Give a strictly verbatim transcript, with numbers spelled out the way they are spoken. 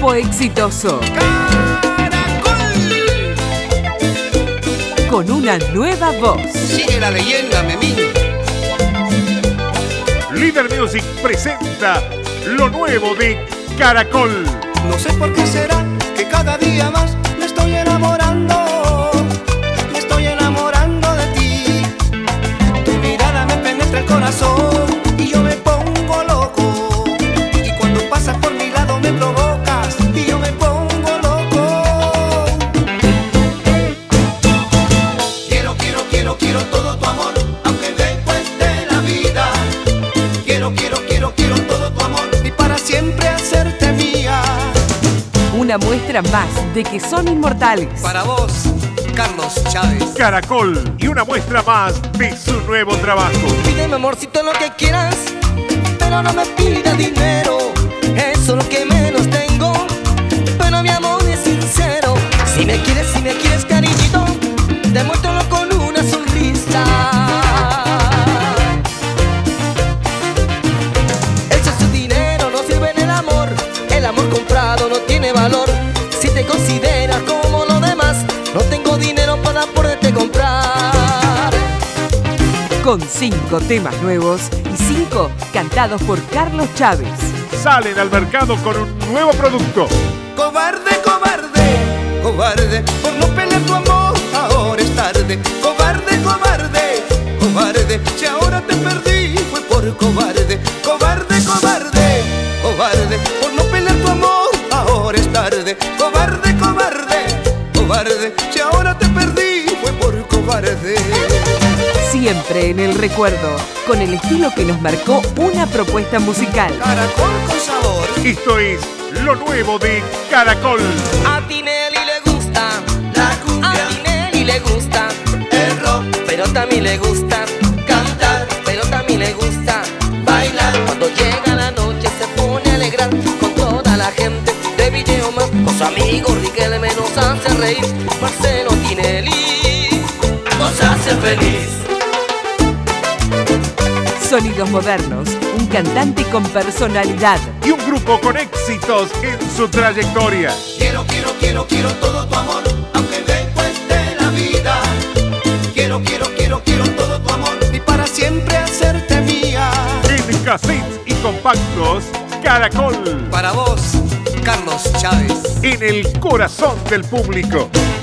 grupo exitoso. ¡Caracol! Con una nueva voz. Sigue la leyenda, Memín. Líder Music presenta lo nuevo de Caracol. No sé por qué será que cada día más me estoy enamorando, me estoy enamorando de ti. Tu mirada me penetra el corazón y yo me pongo loco. Y cuando pasas por mi lado me provocas y yo me pongo loco. Quiero, quiero, quiero, quiero todo tu amor, aunque me cueste la vida. Quiero, quiero, quiero, quiero todo tu amor y para siempre hacerte mía. Una muestra más de que son inmortales. Para vos, Carlos Chávez. Caracol y una muestra más de su nuevo trabajo. Pídeme amorcito lo que quieras, pero no me pidas dinero. Eso es lo que menos tengo, pero mi amor es sincero. Si me quieres, si me quieres cariñito, demuéstralo con una sonrisa. Eso es su dinero, no sirve en el amor. El amor comprado no tiene valor. Si te consideras como los demás, no tengo dinero para poderte comprar. Con cinco temas nuevos y cinco cantados por Carlos Chávez. Salen al mercado con un nuevo producto. Cobarde, cobarde, cobarde, por no pelear tu amor, ahora es tarde. Cobarde, cobarde, cobarde, si ahora te perdí fue por cobarde. Cobarde, cobarde, cobarde, por no pelear tu amor, ahora es tarde. Cobarde, cobarde, cobarde, si ahora te perdí fue por cobarde. Siempre en el recuerdo, con el estilo que nos marcó una propuesta musical. Caracol con sabor. Esto es lo nuevo de Caracol. A Tinelli le gusta la cumbia, a Tinelli le gusta el rock, pero también le gusta cantar, pero también le gusta bailar. Cuando llega la noche se pone a alegrar con toda la gente de Villeoma. Con su amigo Riquelme nos hace reír. Marcelo Tinelli nos hace feliz. Sonidos modernos, un cantante con personalidad. Y un grupo con éxitos en su trayectoria. Quiero, quiero, quiero, quiero todo tu amor, aunque me cueste la vida. Quiero, quiero, quiero, quiero todo tu amor y para siempre hacerte mía. En cassettes y compactos, Caracol. Para vos, Carlos Chávez. En el corazón del público.